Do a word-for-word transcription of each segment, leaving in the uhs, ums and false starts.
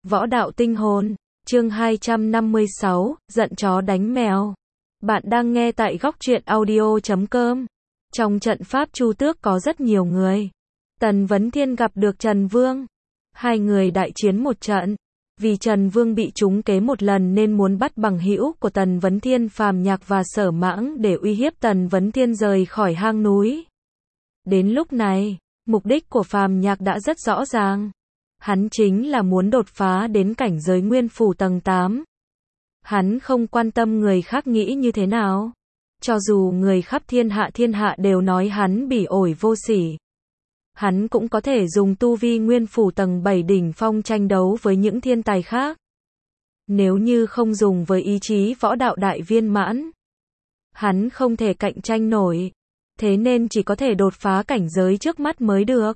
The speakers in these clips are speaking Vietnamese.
Võ đạo tinh hồn, chương hai trăm năm mươi sáu, giận chó đánh mèo. Bạn đang nghe tại góc truyện audio chấm com. Trong trận pháp Chu Tước có rất nhiều người. Tần Vấn Thiên gặp được Trần Vương. Hai người đại chiến một trận. Vì Trần Vương bị trúng kế một lần nên muốn bắt bằng hữu của Tần Vấn Thiên Phàm Nhạc và Sở Mãng để uy hiếp Tần Vấn Thiên rời khỏi hang núi. Đến lúc này, mục đích của Phàm Nhạc đã rất rõ ràng. Hắn chính là muốn đột phá đến cảnh giới nguyên phủ tầng tám. Hắn không quan tâm người khác nghĩ như thế nào. Cho dù người khắp thiên hạ thiên hạ đều nói hắn bỉ ổi vô sỉ. Hắn cũng có thể dùng tu vi nguyên phủ tầng bảy đỉnh phong tranh đấu với những thiên tài khác. Nếu như không dùng với ý chí võ đạo đại viên mãn, hắn không thể cạnh tranh nổi. Thế nên chỉ có thể đột phá cảnh giới trước mắt mới được.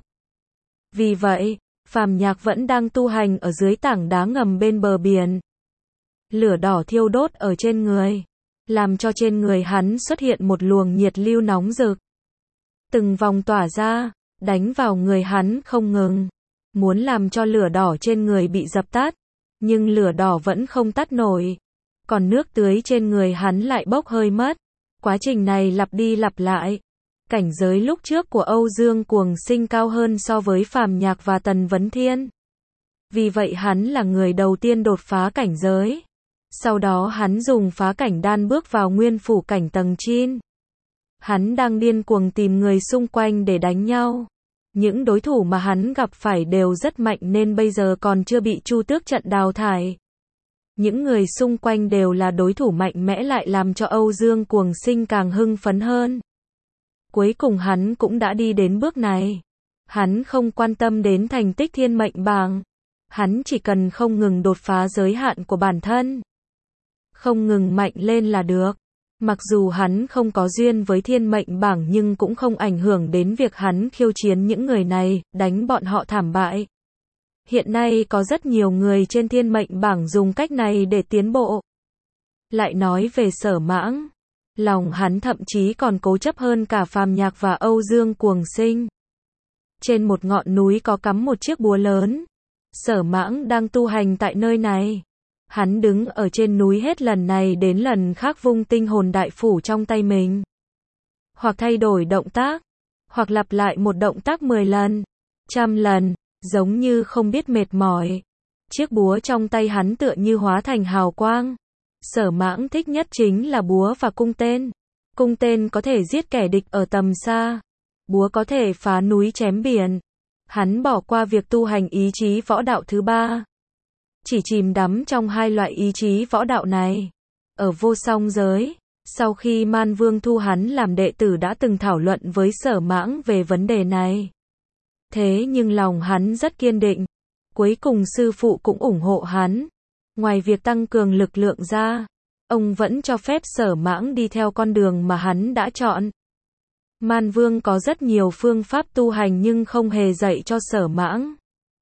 Vì vậy, Phàm Nhạc vẫn đang tu hành ở dưới tảng đá ngầm bên bờ biển. Lửa đỏ thiêu đốt ở trên người, làm cho trên người hắn xuất hiện một luồng nhiệt lưu nóng rực. Từng vòng tỏa ra, đánh vào người hắn không ngừng, muốn làm cho lửa đỏ trên người bị dập tắt, nhưng lửa đỏ vẫn không tắt nổi. Còn nước tưới trên người hắn lại bốc hơi mất. Quá trình này lặp đi lặp lại. Cảnh giới lúc trước của Âu Dương Cuồng Sinh cao hơn so với Phàm Nhạc và Tần Vấn Thiên. Vì vậy hắn là người đầu tiên đột phá cảnh giới. Sau đó hắn dùng phá cảnh đan bước vào nguyên phủ cảnh tầng chín. Hắn đang điên cuồng tìm người xung quanh để đánh nhau. Những đối thủ mà hắn gặp phải đều rất mạnh nên bây giờ còn chưa bị Chu Tước trận đào thải. Những người xung quanh đều là đối thủ mạnh mẽ lại làm cho Âu Dương Cuồng Sinh càng hưng phấn hơn. Cuối cùng hắn cũng đã đi đến bước này. Hắn không quan tâm đến thành tích thiên mệnh bảng. Hắn chỉ cần không ngừng đột phá giới hạn của bản thân. Không ngừng mạnh lên là được. Mặc dù hắn không có duyên với thiên mệnh bảng nhưng cũng không ảnh hưởng đến việc hắn khiêu chiến những người này, đánh bọn họ thảm bại. Hiện nay có rất nhiều người trên thiên mệnh bảng dùng cách này để tiến bộ. Lại nói về Sở Mãng. Lòng hắn thậm chí còn cố chấp hơn cả Phàm Nhạc và Âu Dương Cuồng Sinh. Trên một ngọn núi có cắm một chiếc búa lớn. Sở Mãng đang tu hành tại nơi này. Hắn đứng ở trên núi hết lần này đến lần khác vung tinh hồn đại phủ trong tay mình. Hoặc thay đổi động tác, hoặc lặp lại một động tác mười lần, trăm lần, giống như không biết mệt mỏi. Chiếc búa trong tay hắn tựa như hóa thành hào quang. Sở Mãng thích nhất chính là búa và cung tên. Cung tên có thể giết kẻ địch ở tầm xa. Búa có thể phá núi chém biển. Hắn bỏ qua việc tu hành ý chí võ đạo thứ ba. Chỉ chìm đắm trong hai loại ý chí võ đạo này. Ở vô song giới, sau khi Man Vương thu hắn làm đệ tử đã từng thảo luận với Sở Mãng về vấn đề này. Thế nhưng lòng hắn rất kiên định. Cuối cùng sư phụ cũng ủng hộ hắn. Ngoài việc tăng cường lực lượng ra, ông vẫn cho phép Sở Mãng đi theo con đường mà hắn đã chọn. Man Vương có rất nhiều phương pháp tu hành nhưng không hề dạy cho Sở Mãng.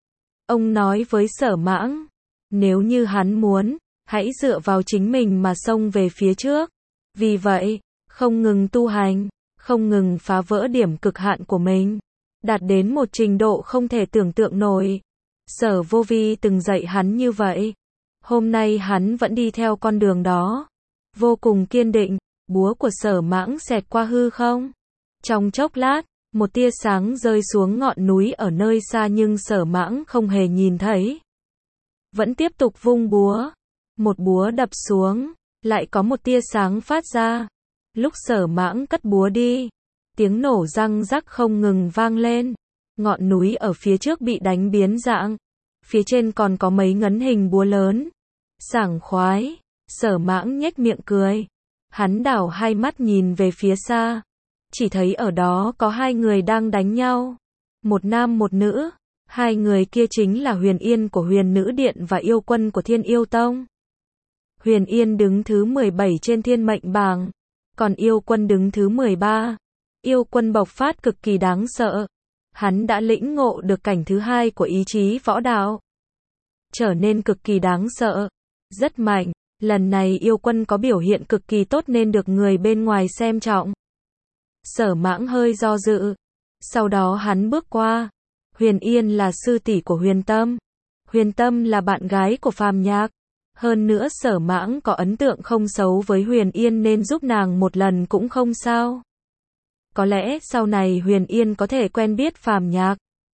Ông nói với Sở Mãng, nếu như hắn muốn, hãy dựa vào chính mình mà xông về phía trước. Vì vậy, không ngừng tu hành, không ngừng phá vỡ điểm cực hạn của mình, đạt đến một trình độ không thể tưởng tượng nổi. Sở Vô Vi từng dạy hắn như vậy. Hôm nay hắn vẫn đi theo con đường đó. Vô cùng kiên định, búa của Sở Mãng xẹt qua hư không. Trong chốc lát, một tia sáng rơi xuống ngọn núi ở nơi xa nhưng Sở Mãng không hề nhìn thấy. Vẫn tiếp tục vung búa. Một búa đập xuống, lại có một tia sáng phát ra. Lúc Sở Mãng cất búa đi, tiếng nổ răng rắc không ngừng vang lên. Ngọn núi ở phía trước bị đánh biến dạng. Phía trên còn có mấy ngấn hình búa lớn. Sảng khoái, Sở Mãng nhếch miệng cười. Hắn đảo hai mắt nhìn về phía xa. Chỉ thấy ở đó có hai người đang đánh nhau. Một nam một nữ. Hai người kia chính là Huyền Yên của Huyền Nữ Điện và Yêu Quân của Thiên Yêu Tông. Huyền Yên đứng thứ mười bảy trên thiên mệnh bảng. Còn Yêu Quân đứng thứ mười ba. Yêu Quân bộc phát cực kỳ đáng sợ. Hắn đã lĩnh ngộ được cảnh thứ hai của ý chí võ đạo. Trở nên cực kỳ đáng sợ. Rất mạnh. Lần này Yêu Quân có biểu hiện cực kỳ tốt nên được người bên ngoài xem trọng. Sở Mãng hơi do dự. Sau đó hắn bước qua. Huyền Yên là sư tỷ của Huyền Tâm. Huyền Tâm là bạn gái của Phàm Nhạc. Hơn nữa Sở Mãng có ấn tượng không xấu với Huyền Yên nên giúp nàng một lần cũng không sao. Có lẽ sau này Huyền Yên có thể quen biết Phàm Nhạc.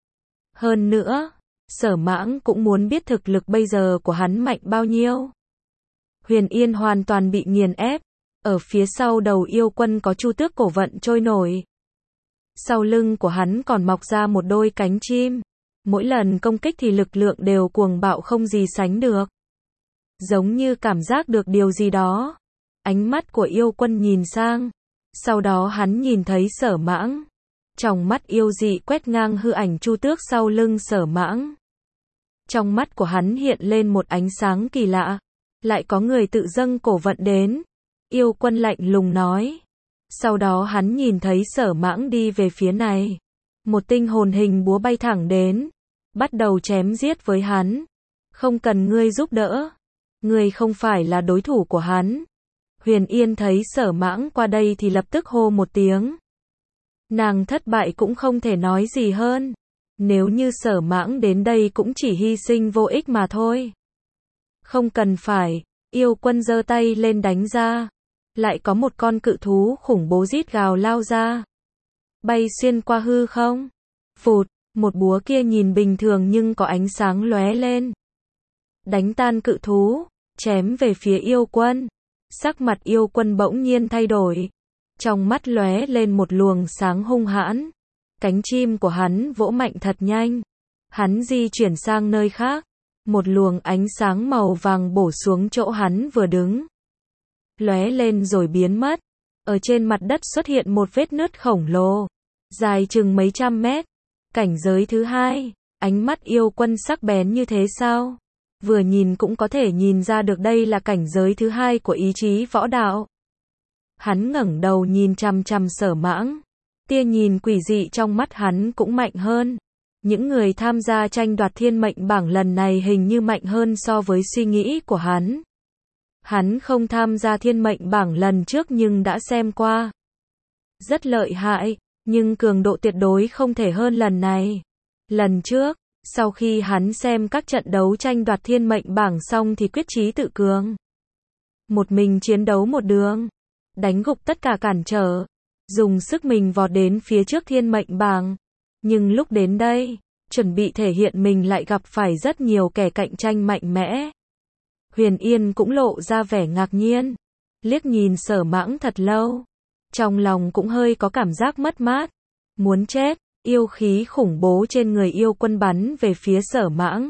Hơn nữa, Sở Mãng cũng muốn biết thực lực bây giờ của hắn mạnh bao nhiêu. Huyền Yên hoàn toàn bị nghiền ép. Ở phía sau đầu yêu quân có Chu Tước cổ vận trôi nổi. Sau lưng của hắn còn mọc ra một đôi cánh chim. Mỗi lần công kích thì lực lượng đều cuồng bạo không gì sánh được. Giống như cảm giác được điều gì đó. Ánh mắt của yêu quân nhìn sang. Sau đó hắn nhìn thấy Sở Mãng. Trong mắt yêu dị quét ngang hư ảnh Chu Tước sau lưng Sở Mãng. Trong mắt của hắn hiện lên một ánh sáng kỳ lạ. Lại có người tự dâng cổ vận đến. Yêu quân lạnh lùng nói. Sau đó hắn nhìn thấy Sở Mãng đi về phía này. Một tinh hồn hình búa bay thẳng đến. Bắt đầu chém giết với hắn. Không cần ngươi giúp đỡ. Ngươi không phải là đối thủ của hắn. Huyền Yên thấy Sở Mãng qua đây thì lập tức hô một tiếng. Nàng thất bại cũng không thể nói gì hơn. Nếu như Sở Mãng đến đây cũng chỉ hy sinh vô ích mà thôi. Không cần phải. Yêu quân giơ tay lên đánh ra. Lại có một con cự thú khủng bố rít gào lao ra. Bay xuyên qua hư không. Phụt, một búa kia nhìn bình thường nhưng có ánh sáng lóe lên. Đánh tan cự thú, chém về phía yêu quân. Sắc mặt yêu quân bỗng nhiên thay đổi. Trong mắt lóe lên một luồng sáng hung hãn. Cánh chim của hắn vỗ mạnh thật nhanh. Hắn di chuyển sang nơi khác. Một luồng ánh sáng màu vàng bổ xuống chỗ hắn vừa đứng. Lóe lên rồi biến mất. Ở trên mặt đất xuất hiện một vết nứt khổng lồ. Dài chừng mấy trăm mét. Cảnh giới thứ hai. Ánh mắt yêu quân sắc bén như thế sao? Vừa nhìn cũng có thể nhìn ra được đây là cảnh giới thứ hai của ý chí võ đạo. Hắn ngẩng đầu nhìn chằm chằm Sở Mãng. Tia nhìn quỷ dị trong mắt hắn cũng mạnh hơn. Những người tham gia tranh đoạt thiên mệnh bảng lần này hình như mạnh hơn so với suy nghĩ của hắn. Hắn không tham gia thiên mệnh bảng lần trước nhưng đã xem qua. Rất lợi hại, nhưng cường độ tuyệt đối không thể hơn lần này. Lần trước, sau khi hắn xem các trận đấu tranh đoạt thiên mệnh bảng xong thì quyết chí tự cường. Một mình chiến đấu một đường. Đánh gục tất cả cản trở. Dùng sức mình vọt đến phía trước thiên mệnh bảng. Nhưng lúc đến đây, chuẩn bị thể hiện mình lại gặp phải rất nhiều kẻ cạnh tranh mạnh mẽ. Huyền Yên cũng lộ ra vẻ ngạc nhiên. Liếc nhìn Sở Mãng thật lâu. Trong lòng cũng hơi có cảm giác mất mát. Muốn chết, yêu khí khủng bố trên người yêu quân bắn về phía Sở Mãng.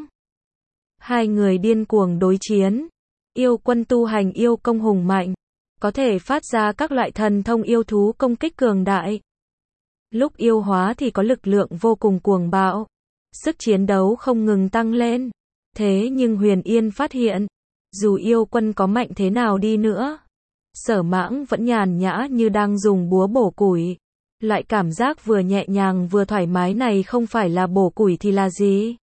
Hai người điên cuồng đối chiến. Yêu quân tu hành yêu công hùng mạnh. Có thể phát ra các loại thần thông yêu thú công kích cường đại. Lúc yêu hóa thì có lực lượng vô cùng cuồng bạo. Sức chiến đấu không ngừng tăng lên. Thế nhưng Huyền Yên phát hiện. Dù yêu quân có mạnh thế nào đi nữa. Sở Mãng vẫn nhàn nhã như đang dùng búa bổ củi. Loại cảm giác vừa nhẹ nhàng vừa thoải mái này không phải là bổ củi thì là gì?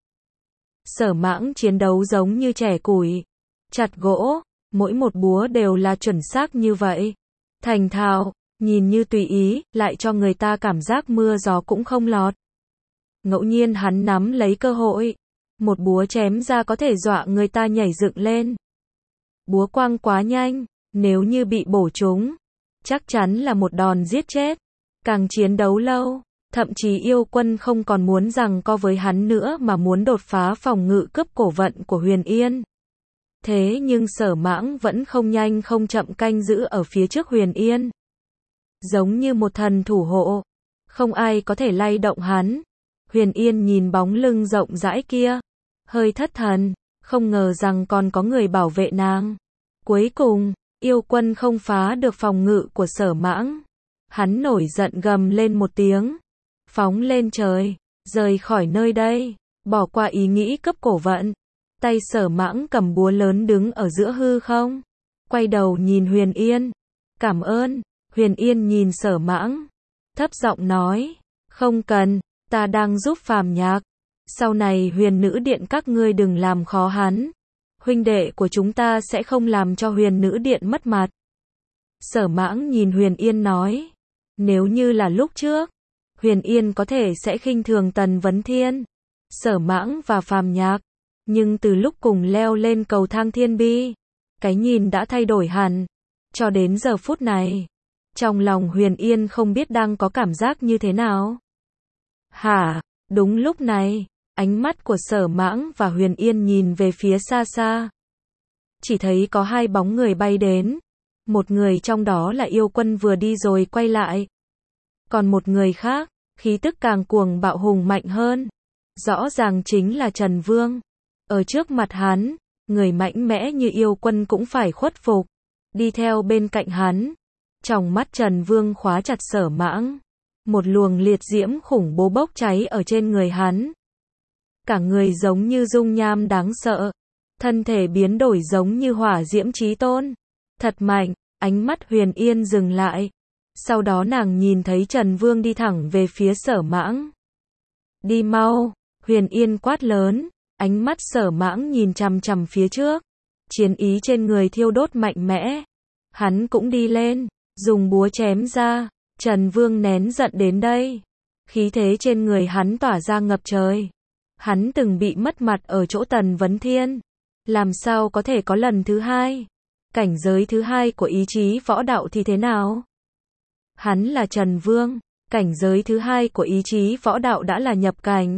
Sở Mãng chiến đấu giống như chẻ củi. Chặt gỗ. Mỗi một búa đều là chuẩn xác như vậy. Thành thạo, nhìn như tùy ý, lại cho người ta cảm giác mưa gió cũng không lọt. Ngẫu nhiên hắn nắm lấy cơ hội. Một búa chém ra có thể dọa người ta nhảy dựng lên. Búa quang quá nhanh, nếu như bị bổ trúng, chắc chắn là một đòn giết chết. Càng chiến đấu lâu, thậm chí yêu quân không còn muốn giằng co với hắn nữa mà muốn đột phá phòng ngự cướp cổ vận của Huyền Yên. Thế nhưng Sở Mãng vẫn không nhanh không chậm canh giữ ở phía trước Huyền Yên. Giống như một thần thủ hộ. Không ai có thể lay động hắn. Huyền Yên nhìn bóng lưng rộng rãi kia. Hơi thất thần. Không ngờ rằng còn có người bảo vệ nàng. Cuối cùng, yêu quân không phá được phòng ngự của Sở Mãng. Hắn nổi giận gầm lên một tiếng. Phóng lên trời. Rời khỏi nơi đây. Bỏ qua ý nghĩ cấp cổ vận. Tay Sở Mãng cầm búa lớn đứng ở giữa hư không. Quay đầu nhìn Huyền Yên. Cảm ơn. Huyền Yên nhìn Sở Mãng. Thấp giọng nói. Không cần, ta đang giúp Phàm Nhạc. Sau này Huyền Nữ Điện các ngươi đừng làm khó hắn. Huynh đệ của chúng ta sẽ không làm cho Huyền Nữ Điện mất mặt. Sở Mãng nhìn Huyền Yên nói. Nếu như là lúc trước, Huyền Yên có thể sẽ khinh thường Tần Vấn Thiên. Sở Mãng và Phàm Nhạc Nhưng từ lúc cùng leo lên cầu thang thiên bi, cái nhìn đã thay đổi hẳn. Cho đến giờ phút này, trong lòng Huyền Yên không biết đang có cảm giác như thế nào. Hả? Đúng lúc này, ánh mắt của Sở Mãng và Huyền Yên nhìn về phía xa xa. Chỉ thấy có hai bóng người bay đến. Một người trong đó là yêu quân vừa đi rồi quay lại. Còn một người khác, khí tức càng cuồng bạo hùng mạnh hơn. Rõ ràng chính là Trần Vương. Ở trước mặt hắn, người mạnh mẽ như yêu quân cũng phải khuất phục. Đi theo bên cạnh hắn. Trong mắt Trần Vương khóa chặt Sở Mãng. Một luồng liệt diễm khủng bố bốc cháy ở trên người hắn. Cả người giống như dung nham đáng sợ. Thân thể biến đổi giống như hỏa diễm chí tôn. Thật mạnh, ánh mắt Huyền Yên dừng lại. Sau đó nàng nhìn thấy Trần Vương đi thẳng về phía Sở Mãng. Đi mau, Huyền Yên quát lớn. Ánh mắt Sở Mãng nhìn chằm chằm phía trước. Chiến ý trên người thiêu đốt mạnh mẽ. Hắn cũng đi lên, dùng búa chém ra. Trần Vương nén giận đến đây. Khí thế trên người hắn tỏa ra ngập trời. Hắn từng bị mất mặt ở chỗ Tần Vấn Thiên. Làm sao có thể có lần thứ hai? Cảnh giới thứ hai của ý chí võ đạo thì thế nào? Hắn là Trần Vương. Cảnh giới thứ hai của ý chí võ đạo đã là nhập cảnh.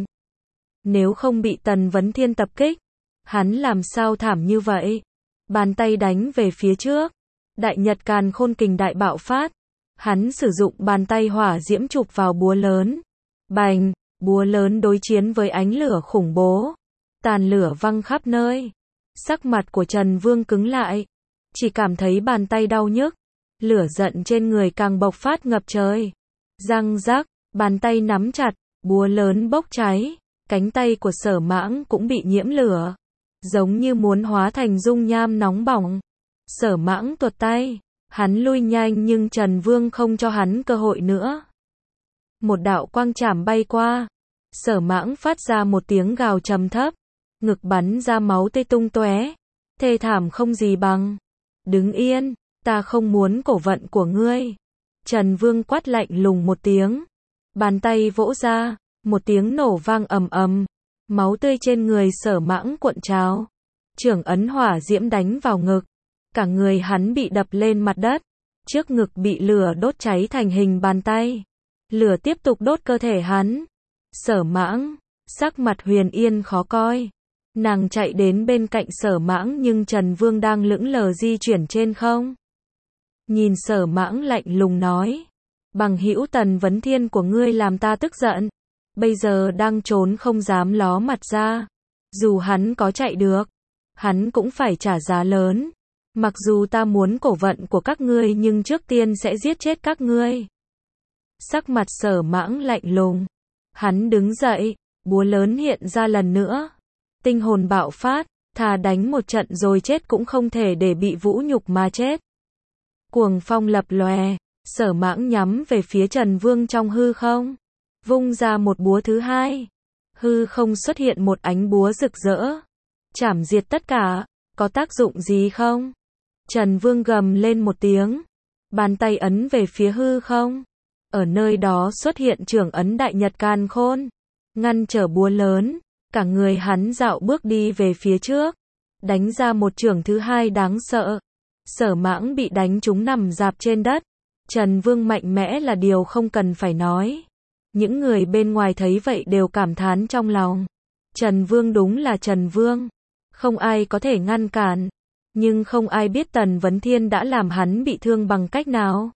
Nếu không bị Tần Vấn Thiên tập kích, hắn làm sao thảm như vậy? Bàn tay đánh về phía trước. Đại Nhật Càn Khôn Kình đại bạo phát. Hắn sử dụng bàn tay hỏa diễm chụp vào búa lớn. Bành, búa lớn đối chiến với ánh lửa khủng bố. Tàn lửa văng khắp nơi. Sắc mặt của Trần Vương cứng lại. Chỉ cảm thấy bàn tay đau nhức. Lửa giận trên người càng bộc phát ngập trời. Răng rắc, bàn tay nắm chặt, búa lớn bốc cháy. Cánh tay của Sở Mãng cũng bị nhiễm lửa. Giống như muốn hóa thành dung nham nóng bỏng. Sở Mãng tuột tay. Hắn lui nhanh nhưng Trần Vương không cho hắn cơ hội nữa. Một đạo quang chảm bay qua. Sở Mãng phát ra một tiếng gào trầm thấp. Ngực bắn ra máu tươi tung tóe. Thê thảm không gì bằng. Đứng yên, ta không muốn cổ vận của ngươi. Trần Vương quát lạnh lùng một tiếng. Bàn tay vỗ ra. Một tiếng nổ vang ầm ầm. Máu tươi trên người Sở Mãng cuộn trào. Chưởng ấn hỏa diễm đánh vào ngực. Cả người hắn bị đập lên mặt đất. Trước ngực bị lửa đốt cháy thành hình bàn tay. Lửa tiếp tục đốt cơ thể hắn. Sở Mãng, sắc mặt Huyền Yên khó coi. Nàng chạy đến bên cạnh Sở Mãng nhưng Trần Vương đang lững lờ di chuyển trên không. Nhìn Sở Mãng lạnh lùng nói. Bằng hữu Tần Vấn Thiên của ngươi làm ta tức giận. Bây giờ đang trốn không dám ló mặt ra. Dù hắn có chạy được, hắn cũng phải trả giá lớn. Mặc dù ta muốn cổ vận của các ngươi nhưng trước tiên sẽ giết chết các ngươi. Sắc mặt Sở Mãng lạnh lùng. Hắn đứng dậy, búa lớn hiện ra lần nữa. Tinh hồn bạo phát, thà đánh một trận rồi chết cũng không thể để bị vũ nhục mà chết. Cuồng phong lập lòe, Sở Mãng nhắm về phía Trần Vương trong hư không. Vung ra một búa thứ hai. Hư không xuất hiện một ánh búa rực rỡ. Chảm diệt tất cả, có tác dụng gì không? Trần Vương gầm lên một tiếng. Bàn tay ấn về phía hư không. Ở nơi đó xuất hiện chưởng ấn Đại Nhật Càn Khôn. Ngăn trở búa lớn. Cả người hắn dạo bước đi về phía trước. Đánh ra một chưởng thứ hai đáng sợ. Sở Mãng bị đánh trúng nằm rạp trên đất. Trần Vương mạnh mẽ là điều không cần phải nói. Những người bên ngoài thấy vậy đều cảm thán trong lòng. Trần Vương đúng là Trần Vương. Không ai có thể ngăn cản. Nhưng không ai biết Tần Vấn Thiên đã làm hắn bị thương bằng cách nào.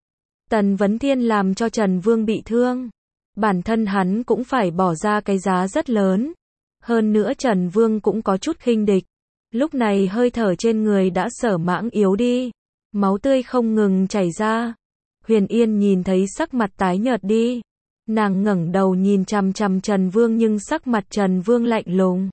Tần Vấn Thiên làm cho Trần Vương bị thương. Bản thân hắn cũng phải bỏ ra cái giá rất lớn. Hơn nữa Trần Vương cũng có chút khinh địch. Lúc này hơi thở trên người đã Sở Mãng yếu đi. Máu tươi không ngừng chảy ra. Huyền Yên nhìn thấy sắc mặt tái nhợt đi. Nàng ngẩng đầu nhìn chằm chằm Trần Vương nhưng sắc mặt Trần Vương lạnh lùng.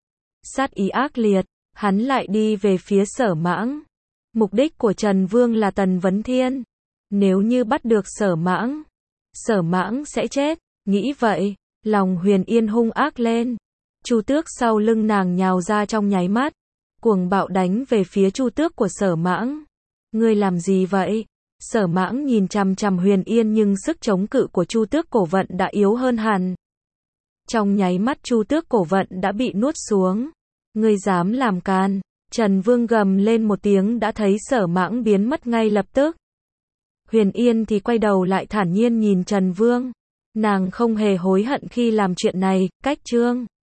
Sát ý ác liệt, hắn lại đi về phía Sở Mãng. Mục đích của Trần Vương là Tần Vấn Thiên. Nếu như bắt được Sở Mãng, Sở Mãng sẽ chết. Nghĩ vậy, lòng Huyền Yên hung ác lên. Chu Tước sau lưng nàng nhào ra trong nháy mắt. Cuồng bạo đánh về phía Chu Tước của Sở Mãng. Ngươi làm gì vậy? Sở Mãng nhìn chằm chằm Huyền Yên nhưng sức chống cự của Chu Tước cổ vận đã yếu hơn hẳn. Trong nháy mắt Chu Tước cổ vận đã bị nuốt xuống. Ngươi dám làm can. Trần Vương gầm lên một tiếng đã thấy Sở Mãng biến mất ngay lập tức. Huyền Yên thì quay đầu lại thản nhiên nhìn Trần Vương. Nàng không hề hối hận khi làm chuyện này, cách Trương